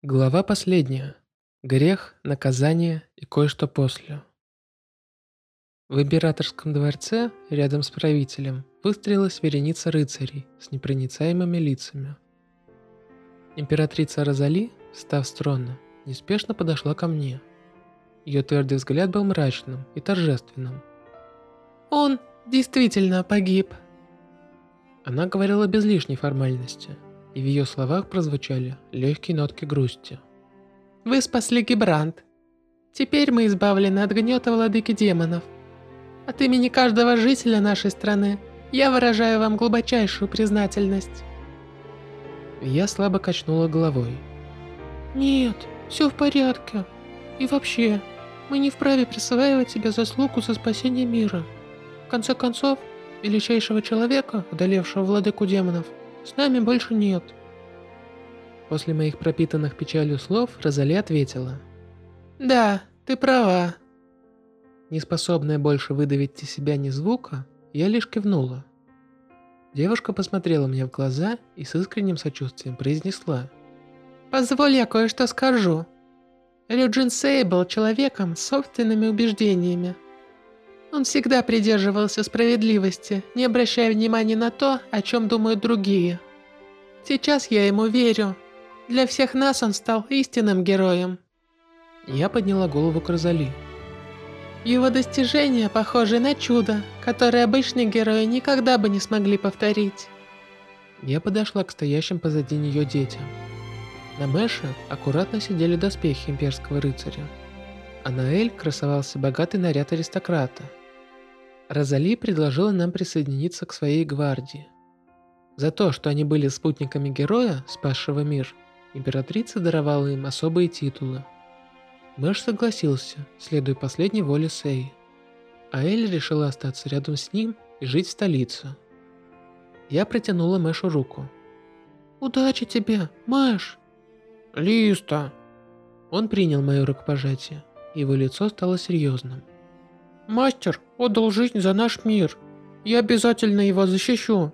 Глава последняя. Грех, наказание и кое-что после. В императорском дворце, рядом с правителем, выстроилась вереница рыцарей с непроницаемыми лицами. Императрица Розали, встав с трона, неспешно подошла ко мне. Ее твердый взгляд был мрачным и торжественным. «Он действительно погиб!» Она говорила без лишней формальности, и в ее словах прозвучали легкие нотки грусти. «Вы спасли Гибрант. Теперь мы избавлены от гнета владыки демонов. От имени каждого жителя нашей страны я выражаю вам глубочайшую признательность». Я слабо качнула головой. «Нет, все в порядке. И вообще, мы не вправе присваивать себе заслугу за спасение мира. В конце концов, величайшего человека, одолевшего владыку демонов, с нами больше нет». После моих пропитанных печалью слов Розали ответила. «Да, ты права». Неспособная больше выдавить из себя ни звука, я лишь кивнула. Девушка посмотрела мне в глаза и с искренним сочувствием произнесла. «Позволь, я кое-что скажу. Рюджин Сэй был человеком с собственными убеждениями. Он всегда придерживался справедливости, не обращая внимания на то, о чем думают другие. Сейчас я ему верю. Для всех нас он стал истинным героем». Я подняла голову к Розали. «Его достижения похожи на чудо, которое обычные герои никогда бы не смогли повторить». Я подошла к стоящим позади нее детям. На Мэше аккуратно сидели доспехи имперского рыцаря, а на Эль красовался богатый наряд аристократа. Розали предложила нам присоединиться к своей гвардии. За то, что они были спутниками героя, спасшего мир, императрица даровала им особые титулы. Мэш согласился, следуя последней воле Сэй, а Эль решила остаться рядом с ним и жить в столице. Я протянула Мэшу руку. «Удачи тебе, Мэш!» «Листа!» Он принял мое рукопожатие, и его лицо стало серьезным. «Мастер отдал жизнь за наш мир. Я обязательно его защищу!»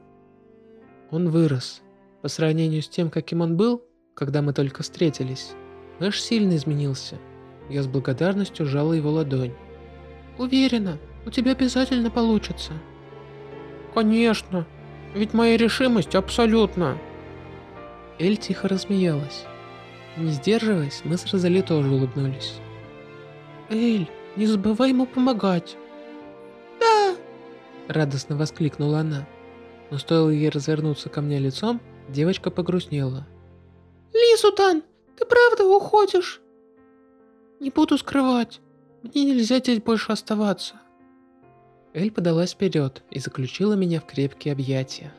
Он вырос. По сравнению с тем, каким он был, когда мы только встретились, Мэш сильно изменился. Я с благодарностью сжала его ладонь. «Уверена, у тебя обязательно получится». «Конечно, ведь моя решимость абсолютна». Эль тихо рассмеялась. Не сдерживаясь, мы с Розали тоже улыбнулись. «Эль, не забывай ему помогать». «Да!» – радостно воскликнула она. Но стоило ей развернуться ко мне лицом, девочка погрустнела. «Лисутан, ты правда уходишь?» «Не буду скрывать. Мне нельзя здесь больше оставаться». Эль подалась вперед и заключила меня в крепкие объятия.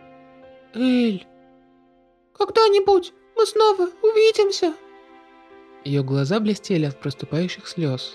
«Эль, когда-нибудь мы снова увидимся?» Ее глаза блестели от проступающих слез.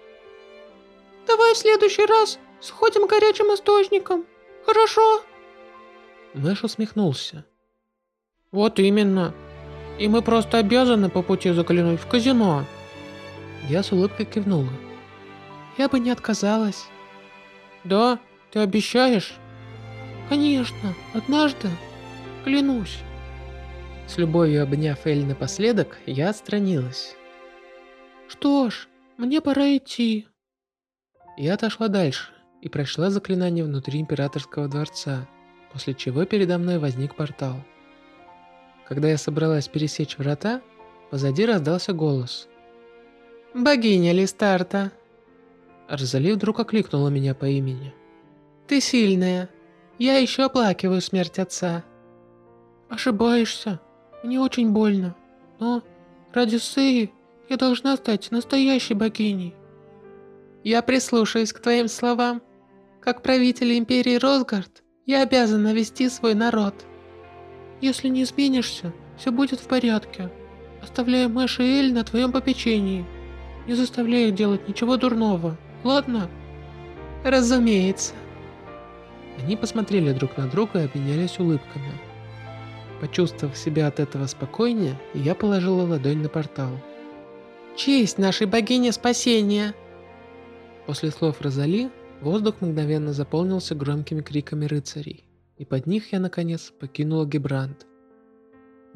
«Давай в следующий раз сходим к горячим источникам, хорошо?» Мэш усмехнулся. «Вот именно. И мы просто обязаны по пути заглянуть в казино». Я с улыбкой кивнула. «Я бы не отказалась». «Да? Ты обещаешь?» «Конечно, однажды. Клянусь». С любовью обняв Эль напоследок, я отстранилась. «Что ж, мне пора идти». Я отошла дальше и прочла заклинание внутри императорского дворца, после чего передо мной возник портал. Когда я собралась пересечь врата, позади раздался голос. «Богиня Листарта!» Розали вдруг окликнула меня по имени. «Ты сильная. Я еще оплакиваю смерть отца». «Ошибаешься. Мне очень больно. Но ради Сеи я должна стать настоящей богиней». «Я прислушаюсь к твоим словам. Как правитель империи Росгард, я обязана вести свой народ». «Если не изменишься, все будет в порядке. Оставляю Мэш и Эль на твоем попечении. Не заставляй их делать ничего дурного, ладно?» «Разумеется». Они посмотрели друг на друга и обменялись улыбками. Почувствовав себя от этого спокойнее, я положила ладонь на портал. «Честь нашей богини спасения!» После слов Розали, воздух мгновенно заполнился громкими криками рыцарей, и под них я, наконец, покинула Гибрант.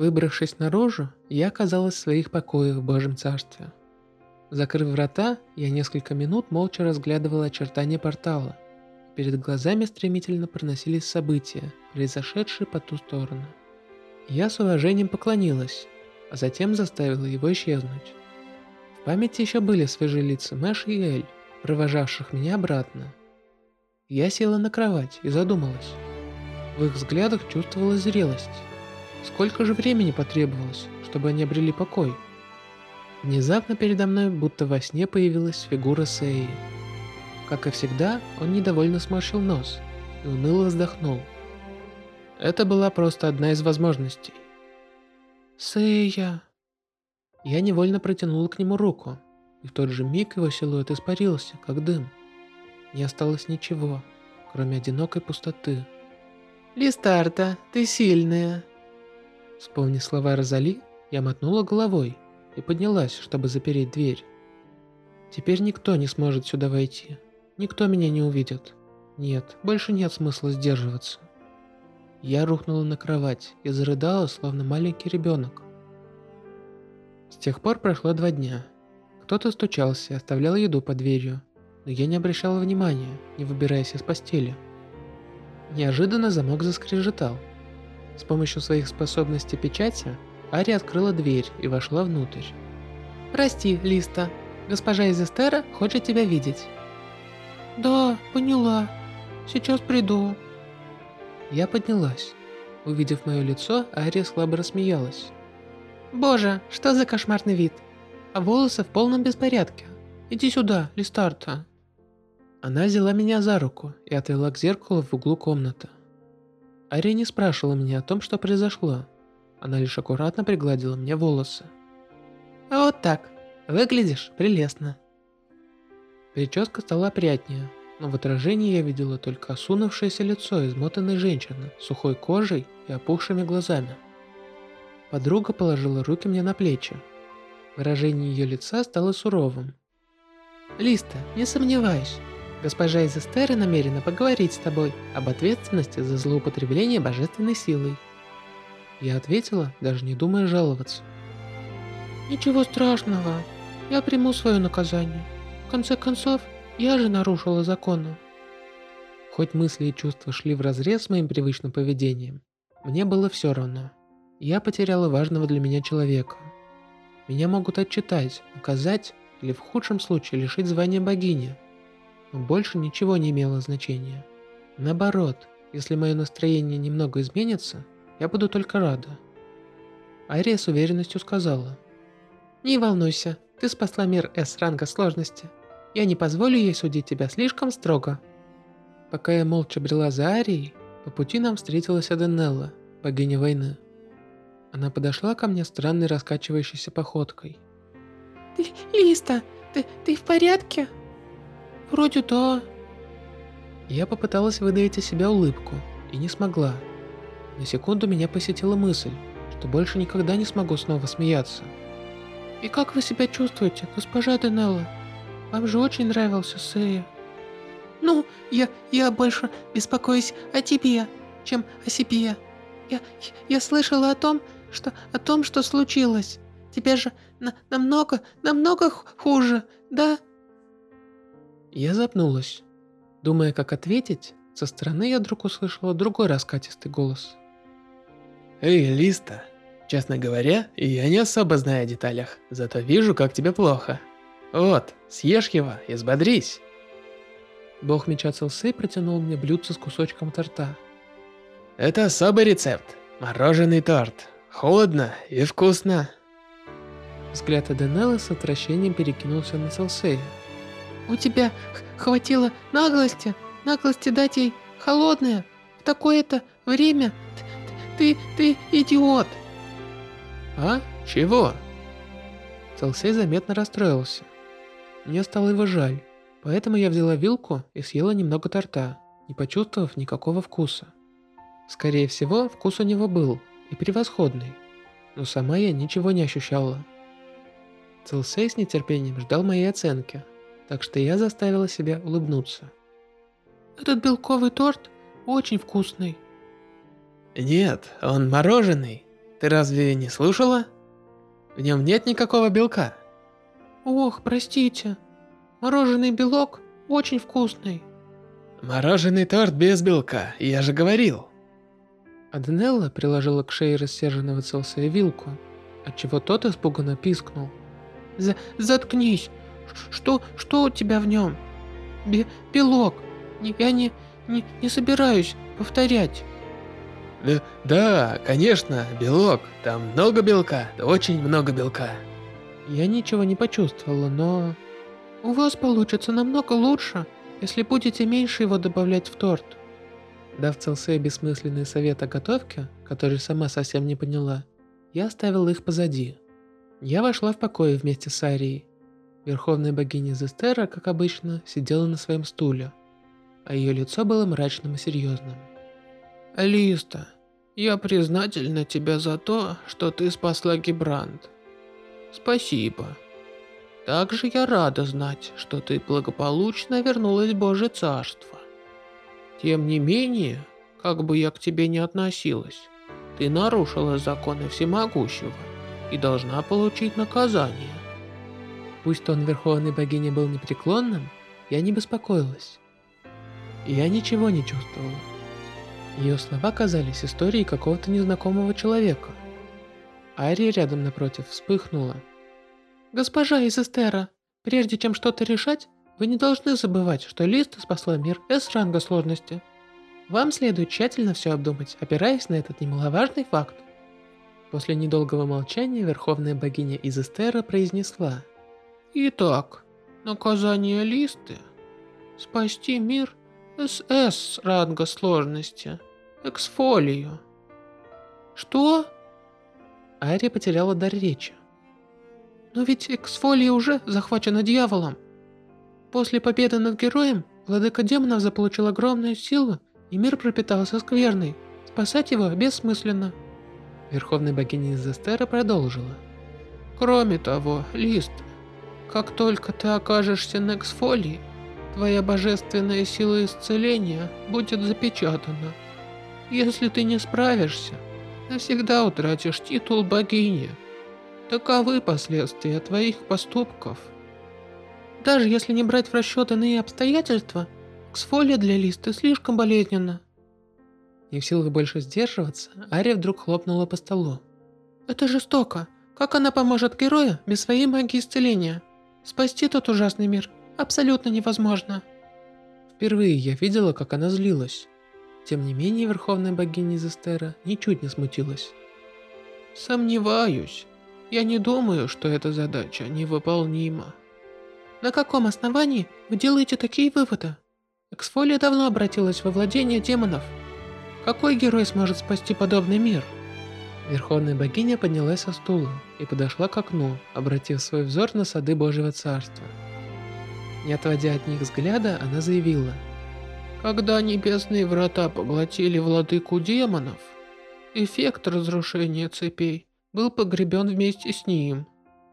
Выбравшись наружу, я оказалась в своих покоях в Божьем Царстве. Закрыв врата, я несколько минут молча разглядывала очертания портала. Перед глазами стремительно проносились события, произошедшие по ту сторону. Я с уважением поклонилась, а затем заставила его исчезнуть. В памяти еще были свежие лица Мэш и Эль, провожавших меня обратно. Я села на кровать и задумалась. В их взглядах чувствовалась зрелость. Сколько же времени потребовалось, чтобы они обрели покой? Внезапно передо мной, будто во сне, появилась фигура Сеи. Как и всегда, он недовольно сморщил нос и уныло вздохнул. Это была просто одна из возможностей. «Сэя!» Я невольно протянула к нему руку, и в тот же миг его силуэт испарился, как дым. Не осталось ничего, кроме одинокой пустоты. «Листарта, ты сильная!» Вспомнив слова Розали, я мотнула головой и поднялась, чтобы запереть дверь. Теперь никто не сможет сюда войти. Никто меня не увидит. Нет, больше нет смысла сдерживаться. Я рухнула на кровать и зарыдала, словно маленький ребенок. С тех пор прошло 2 дня. Кто-то стучался и оставлял еду под дверью, но я не обращала внимания, не выбираясь из постели. Неожиданно замок заскрежетал. С помощью своих способностей печати Ари открыла дверь и вошла внутрь. «Прости, Листа, госпожа из Эстера хочет тебя видеть». «Да, поняла. Сейчас приду». Я поднялась. Увидев мое лицо, Ария слабо рассмеялась. «Боже, что за кошмарный вид! А волосы в полном беспорядке. Иди сюда, Листарта». Она взяла меня за руку и отвела к зеркалу в углу комнаты. Ария не спрашивала меня о том, что произошло. Она лишь аккуратно пригладила мне волосы. «Вот так. Выглядишь прелестно». Прическа стала опрятнее, но в отражении я видела только осунувшееся лицо измотанной женщины с сухой кожей и опухшими глазами. Подруга положила руки мне на плечи. Выражение ее лица стало суровым. «Листа, не сомневаюсь. Госпожа из Эстеры намерена поговорить с тобой об ответственности за злоупотребление божественной силой». Я ответила, даже не думая жаловаться. «Ничего страшного. Я приму свое наказание. В конце концов, я же нарушила законы». Хоть мысли и чувства шли вразрез с моим привычным поведением, мне было все равно. Я потеряла важного для меня человека. Меня могут отчитать, наказать или в худшем случае лишить звания богини. Но больше ничего не имело значения. Наоборот, если мое настроение немного изменится, я буду только рада. Ария с уверенностью сказала: «Не волнуйся, ты спасла мир С ранга сложности. Я не позволю ей судить тебя слишком строго». Пока я молча брела за Арией, по пути нам встретилась Аденелла, богиня войны. Она подошла ко мне странной раскачивающейся походкой. «Листа, ты в порядке?» «Вроде да». Я попыталась выдавить из себя улыбку и не смогла. На секунду меня посетила мысль, что больше никогда не смогу снова смеяться. «И как вы себя чувствуете, госпожа Аденелла? Вам же очень нравился Сэя». «Ну, я больше беспокоюсь о тебе, чем о себе. Я слышала о том, что случилось. Тебе же намного хуже, да?» Я запнулась. Думая, как ответить, со стороны я вдруг услышала другой раскатистый голос. Эй, Листа, честно говоря, я не особо знаю о деталях, зато вижу, как тебе плохо. Вот, съешь его и взбодрись. Бог меча Целсей протянул мне блюдце с кусочком торта. Это особый рецепт. Мороженый торт. Холодно и вкусно. Взгляд Аденеллы с отвращением перекинулся на Целсея. «У тебя хватило наглости дать ей холодное в такое-то время? Ты идиот!» А? Чего? Целсей заметно расстроился. Мне стало его жаль, поэтому я взяла вилку и съела немного торта, не почувствовав никакого вкуса. Скорее всего, вкус у него был, и превосходный, но сама я ничего не ощущала. Целсей с нетерпением ждал моей оценки, так что я заставила себя улыбнуться. «Этот белковый торт очень вкусный». Нет, он мороженый. Ты разве не слушала? В нем нет никакого белка. Ох, простите. Мороженый белок очень вкусный. Мороженый торт без белка, я же говорил. Аденелла приложила к шее рассерженного Целсея вилку, отчего тот испуганно пискнул. Заткнись! Что у тебя в нем? Белок. Я не собираюсь повторять. Да, конечно, белок. Там много белка, очень много белка. Я ничего не почувствовала, но... У вас получится намного лучше, если будете меньше его добавлять в торт. Дав Целсею бессмысленный совет о готовке, который сама совсем не поняла, я оставила их позади. Я вошла в покой вместе с Арией. Верховная богиня Зестера, как обычно, сидела на своем стуле, а ее лицо было мрачным и серьезным. «Алиста, я признательна тебе за то, что ты спасла Гибранд. Спасибо. Также я рада знать, что ты благополучно вернулась в Божье Царство. Тем не менее, как бы я к тебе ни относилась, ты нарушила законы Всемогущего и должна получить наказание». Пусть тон Верховной Богини был непреклонным, я не беспокоилась. Я ничего не чувствовала. Ее слова казались историей какого-то незнакомого человека. Ария рядом напротив вспыхнула. «Госпожа Изестера, прежде чем что-то решать, вы не должны забывать, что Листа спасла мир С-ранга сложности. Вам следует тщательно все обдумать, опираясь на этот немаловажный факт». После недолгого молчания Верховная Богиня Изестера произнесла: «Итак, наказание Листы – спасти мир СС ранга сложности, Эксфолию». «Что?» Ария потеряла дар речи. «Но ведь Эксфолия уже захвачена дьяволом. После победы над героем, владыка демонов заполучил огромную силу, и мир пропитался скверной. Спасать его бессмысленно». Верховная богиня Изестера продолжила: «Кроме того, Лист, как только ты окажешься на Эксфолии, твоя божественная сила исцеления будет запечатана. Если ты не справишься, навсегда утратишь титул богини. Таковы последствия твоих поступков. Даже если не брать в расчет иные обстоятельства, Эксфолия для Листы слишком болезненна». Не в силах больше сдерживаться, Ария вдруг хлопнула по столу. «Это жестоко. Как она поможет герою без своей магии исцеления? Спасти тот ужасный мир абсолютно невозможно». Впервые я видела, как она злилась. Тем не менее, Верховная богиня Изестера ничуть не смутилась. «Сомневаюсь. Я не думаю, что эта задача невыполнима». «На каком основании вы делаете такие выводы? Эксфолия давно обратилась во владение демонов. Какой герой сможет спасти подобный мир?» Верховная богиня поднялась со стула и подошла к окну, обратив свой взор на сады Божьего Царства. Не отводя от них взгляда, она заявила: «Когда небесные врата поглотили владыку демонов, эффект разрушения цепей был погребен вместе с ним».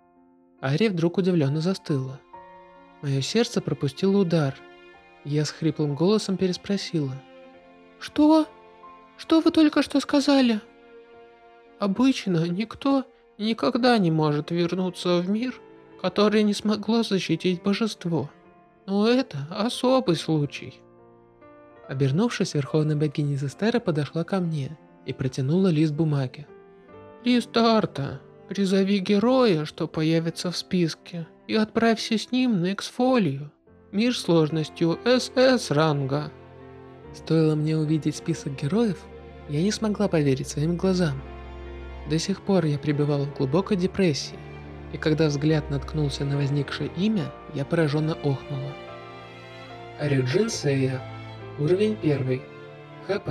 Ария вдруг удивленно застыла. Мое сердце пропустило удар. Я с хриплым голосом переспросила: «Что? Что вы только что сказали?» «Обычно никто никогда не может вернуться в мир, который не смогло защитить божество. Но это особый случай». Обернувшись, Верховная богиня Изестера подошла ко мне и протянула лист бумаги. «Лист арта. Призови героя, что появится в списке, и отправься с ним на Эксфолию. Мир сложностью СС ранга». Стоило мне увидеть список героев, я не смогла поверить своим глазам. До сих пор я пребывала в глубокой депрессии, и когда взгляд наткнулся на возникшее имя, я пораженно охнула. Арюджин Сея. Уровень 1. ХП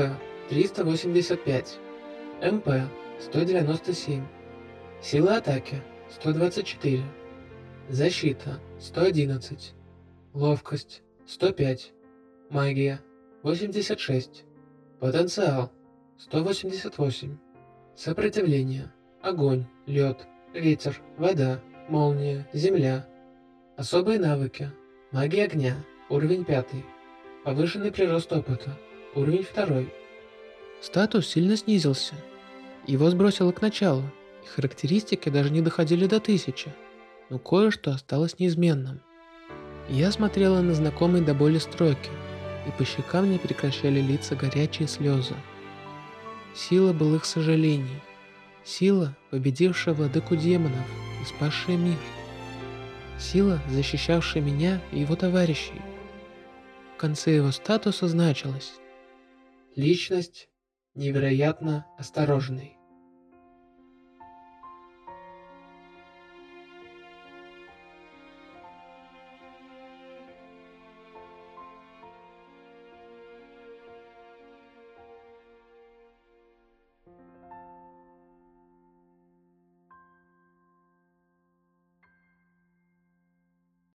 385. МП 197. Сила атаки 124. Защита 111. Ловкость 105. Магия 86. Потенциал 188. Сопротивление. Огонь, лед, ветер, вода, молния, земля. Особые навыки. Магия огня. Уровень 5. Повышенный прирост опыта. Уровень 2. Статус сильно снизился. Его сбросило к началу, и характеристики даже не доходили до 1000, но кое-что осталось неизменным. Я смотрела на знакомые до боли строки, и по щекам не прекращали литься горячие слезы. Сила былых сожалений. Сила, победившая владыку демонов и спасшая мир. Сила, защищавшая меня и его товарищей. В конце его статуса значилось: личность невероятно осторожный.